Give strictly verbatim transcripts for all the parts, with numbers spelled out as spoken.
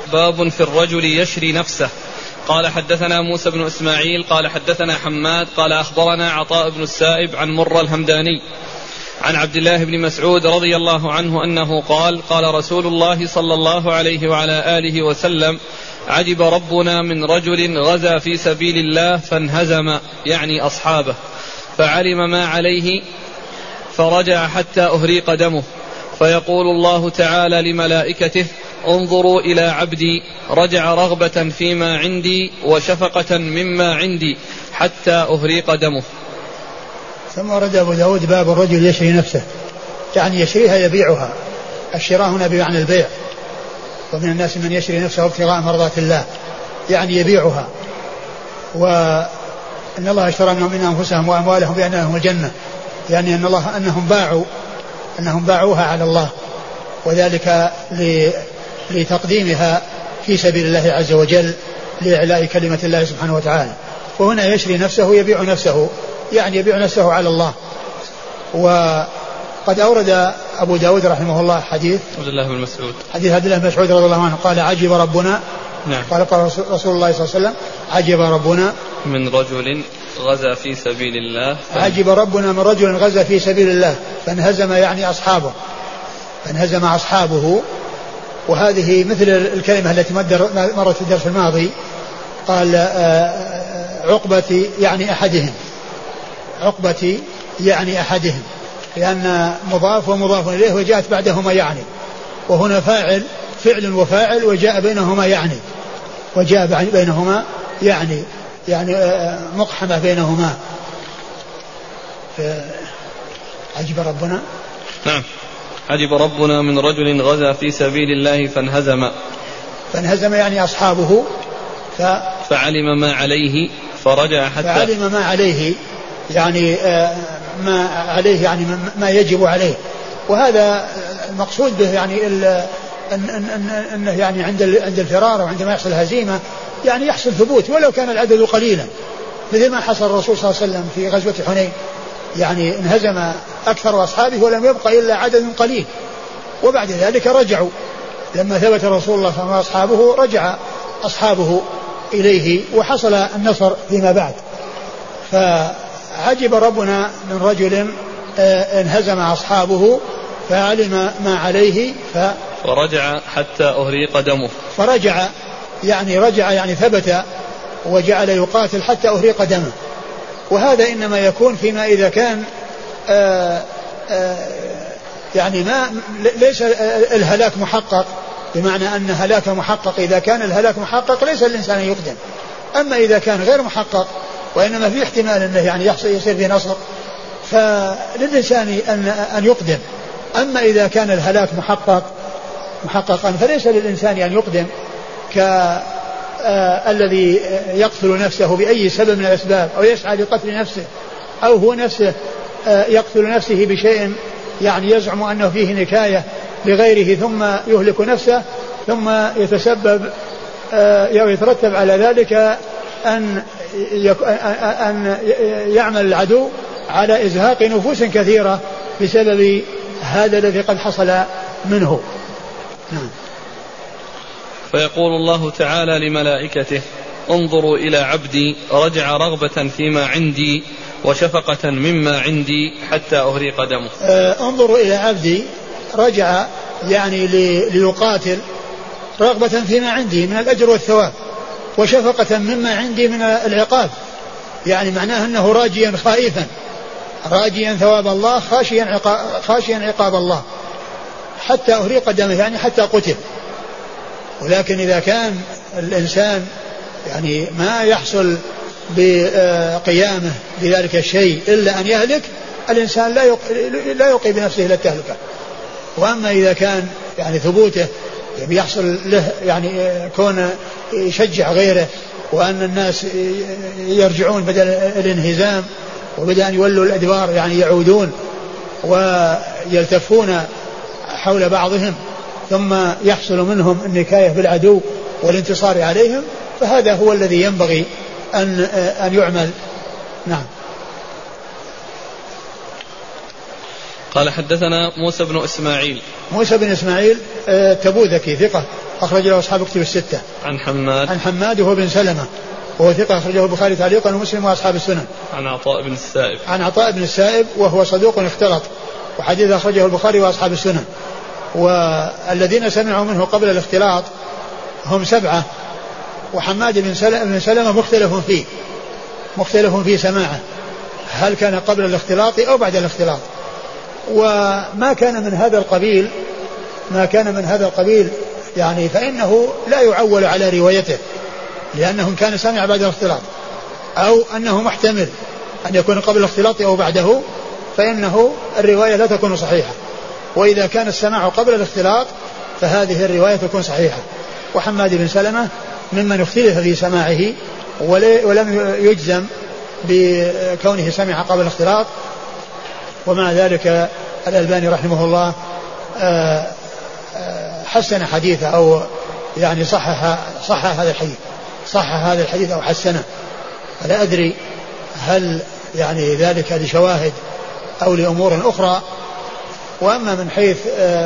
باب في الرجل يشري نفسه. قال حدثنا موسى بن إسماعيل قال حدثنا حماد قال أخبرنا عطاء بن السائب عن مرة الهمداني عن عبد الله بن مسعود رضي الله عنه أنه قال قال رسول الله صلى الله عليه وعلى آله وسلم عجب ربنا من رجل غزا في سبيل الله فانهزم يعني أصحابه فعلم ما عليه فرجع حتى أهريق دمه فيقول الله تعالى لملائكته انظروا إلى عبدي رجع رغبة فيما عندي وشفقة مما عندي حتى أهريق دمه. ثم ورد أبو داود باب الرجل يشري نفسه يعني يشريها يبيعها. الشراء هنا بمعنى البيع ومن الناس من يشري نفسه ابتغاء مرضات الله يعني يبيعها وإن الله اشترى من أنفسهم وأموالهم بأن لهم الجنة يعني أن الله أنهم باعوا أنهم باعوها على الله وذلك لتقديمها في سبيل الله عز وجل لإعلاء كلمة الله سبحانه وتعالى. وهنا يشري نفسه يبيع نفسه يعني يبيع نفسه على الله. وقد أورد أبو داود رحمه الله حديث عبد الله بن مسعود حديث عبد الله بن مسعود رضي الله عنه قال عجب ربنا نعم. قال قال رسول الله صلى الله عليه وسلم عجب ربنا من رجل غزا في سبيل الله عجب ربنا من رجل غزا في سبيل الله فانهزم يعني أصحابه فانهزم أصحابه. وهذه مثل الكلمة التي مرت في الدرس الماضي قال عقبة يعني أحدهم عقبة يعني أحدهم لأن مضاف ومضاف إليه وجاءت بعدهما يعني وهنا فاعل فعل وفاعل وجاء بينهما يعني وجاء بينهما يعني يعني مقحمة بينهما. عجب ربنا نعم عجب ربنا من رجل غزا في سبيل الله فانهزم فانهزم يعني أصحابه ف فعلم ما عليه فرجع حتى فعلم ما عليه يعني ما عليه يعني ما يجب عليه. وهذا المقصود به يعني أنه يعني عند عند الفرار وعندما يحصل هزيمة يعني يحصل ثبوت ولو كان العدد قليلا مثل ما حصل الرسول صلى الله عليه وسلم في غزوة حنين يعني انهزم أكثر أصحابه ولم يبقى إلا عدد قليل وبعد ذلك رجعوا لما ثبت الرسول الله صلى الله عليه وسلم وأصحابه رجع أصحابه إليه وحصل النصر فيما بعد. فعجب ربنا من رجل انهزم أصحابه فعلم ما عليه ف فرجع حتى أهريق دمه فرجع يعني رجع يعني ثبت وجعل يقاتل حتى أهريق دمه. وهذا إنما يكون فيما إذا كان آآ آآ يعني ما ليس الهلاك محقق بمعنى أن هلاك محقق. إذا كان الهلاك محقق ليس الإنسان يقدم. أما إذا كان غير محقق وإنما في احتمال أنه يعني يحصل يصير به نصر فللإنسان أن أن يقدم. أما إذا كان الهلاك محقق محققا فليس للإنسان أن يقدم كالذي يقتل نفسه بأي سبب من الأسباب أو يسعى لقتل نفسه أو هو نفسه يقتل نفسه بشيء يعني يزعم أنه فيه نكاية لغيره ثم يهلك نفسه ثم يتسبب أو يترتب على ذلك أن أن يعمل العدو على إزهاق نفوس كثيرة بسبب هذا الذي قد حصل منه. نعم. فيقول الله تعالى لملائكته انظروا إلى عبدي رجع رغبة فيما عندي وشفقة مما عندي حتى أهريق دمه. آه انظروا إلى عبدي رجع يعني ليقاتل رغبة فيما عندي من الأجر والثواب وشفقة مما عندي من العقاب يعني معناه أنه راجيا خائفا راجيا ثواب الله خاشيا عقاب, خاشيا عقاب الله حتى أهريق دمه يعني حتى قتل. ولكن إذا كان الإنسان يعني ما يحصل بقيامه بذلك الشيء إلا أن يهلك الإنسان لا لا يوقي بنفسه إلى التهلكة. وأما إذا كان يعني ثبوته يحصل له يعني كون يشجع غيره وأن الناس يرجعون بدل الانهزام وبدل أن يولوا الأدبار يعني يعودون ويلتفون حول بعضهم ثم يحصل منهم النكاية بالعدو والانتصار عليهم فهذا هو الذي ينبغي أن أن يعمل. نعم. قال حدثنا موسى بن إسماعيل موسى بن إسماعيل تبوذكي ثقة أخرج له أصحاب كتب الستة. عن حماد عن حماد وهو بن سلمة وهو ثقة أخرجه البخاري تعليقا ومسلم وأصحاب السنن. عن عطاء بن السائب عن عطاء بن السائب وهو صدوق اختلط وحديث أخرجه البخاري وأصحاب السنن. والذين سمعوا منه قبل الاختلاط هم سبعة، وحماد بن سلمة مختلف فيه مختلف في سماعه، هل كان قبل الاختلاط أو بعد الاختلاط. وما كان من هذا القبيل ما كان من هذا القبيل يعني فإنه لا يعول على روايته، لأنه كان سمع بعد الاختلاط، أو أنه محتمل أن يكون قبل الاختلاط أو بعده، فإنه الرواية لا تكون صحيحة. وإذا كان السماع قبل الاختلاط فهذه الرواية تكون صحيحة. وحماد بن سلمة ممن اختلف في سماعه ولم يجزم بكونه سمع قبل الاختلاط، ومع ذلك الألباني رحمه الله حسن حديثه أو يعني صحح صحح هذا الحديث صحح هذا الحديث أو حسنه. فلا أدري هل يعني ذلك لشواهد أو لأمور أخرى. وأما من حيث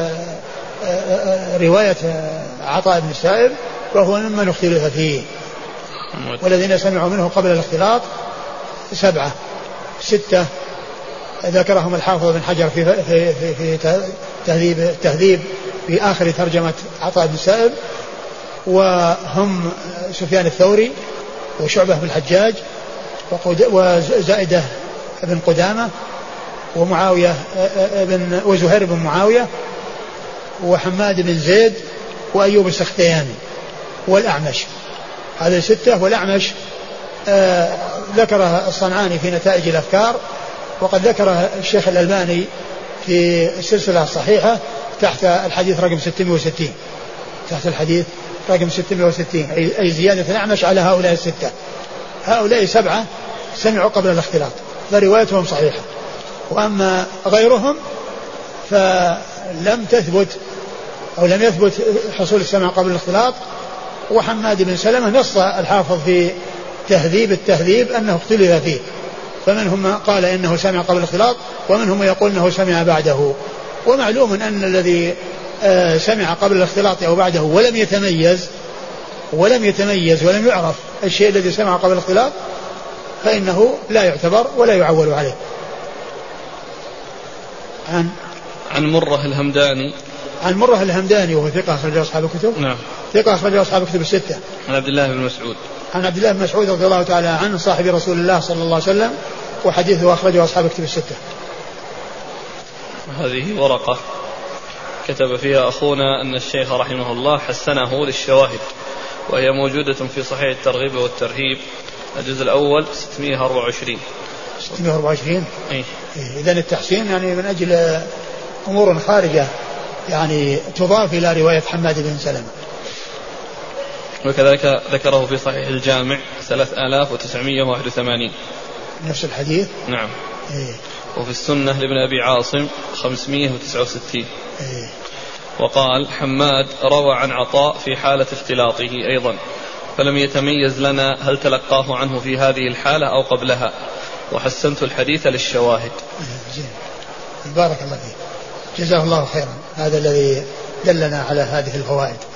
رواية عطاء بن السائب وهو ممن اختلف فيه. والذين سمعوا منه قبل الاختلاط سبعة ستة ذكرهم الحافظ بن حجر في, في, في, في تهذيب, التهذيب في آخر ترجمة عطاء بن السائب، وهم سفيان الثوري وشعبة بن الحجاج وزائدة بن قدامة ومعاوية بن وزهير بن معاوية وحماد بن زيد وأيوب السختياني والأعمش. هذه ستة. والأعمش آه ذكرها الصنعاني في نتائج الأفكار، وقد ذكرها الشيخ الألباني في السلسلة الصحيحة تحت الحديث رقم ستمائة وستين تحت الحديث رقم ستمائة وستين، أي, أي زيادة الأعمش على هؤلاء الستة. هؤلاء سبعة سمعوا قبل الاختلاط فروايتهم صحيحة، وأما غيرهم فلم تثبت أو لم يثبت حصول السمع قبل الاختلاط. وحماد بن سلمة نص الحافظ في تهذيب التهذيب أنه اختلف فيه، فمنهم من قال إنه سمع قبل الاختلاط ومنهم من يقول أنه سمع بعده. ومعلوم أن الذي سمع قبل الاختلاط أو بعده ولم يتميز ولم يتميز ولم يعرف الشيء الذي سمع قبل الاختلاط فإنه لا يعتبر ولا يعول عليه. عن عن مرة الهمداني عن مرة الهمداني وهو ثقة أخرج أصحاب الكتب. نعم. ثقة أخرج أصحاب الكتب الستة. عن عبد الله بن مسعود عن عبد الله بن مسعود رضي الله تعالى عنه صاحب رسول الله صلى الله عليه وسلم، وحديثه أخرجه أصحاب الكتب الستة. هذه ورقة كتب فيها أخونا أن الشيخ رحمه الله حسنه للشواهد، وهي موجودة في صحيح الترغيب والترهيب الجزء الأول ستمائة وأربعة وعشرين. ستمائة وأربعة وعشرين. إيه؟ إذن التحسين يعني من أجل أمور خارجة يعني تضاف إلى رواية حماد بن سلمة. وكذلك ذكره في صحيح الجامع ثلاثة آلاف وتسعمائة وواحد وثمانين نفس الحديث. نعم. إيه؟ وفي السنة لابن أبي عاصم خمسمائة وتسعة وستين. إيه؟ وقال حماد روى عن عطاء في حالة اختلاطه أيضا، فلم يتميز لنا هل تلقاه عنه في هذه الحالة أو قبلها، وحسنت الحديث للشواهد. زين. بارك الله فيك، جزاه الله خيرا. هذا الذي دلنا على هذه الفوائد.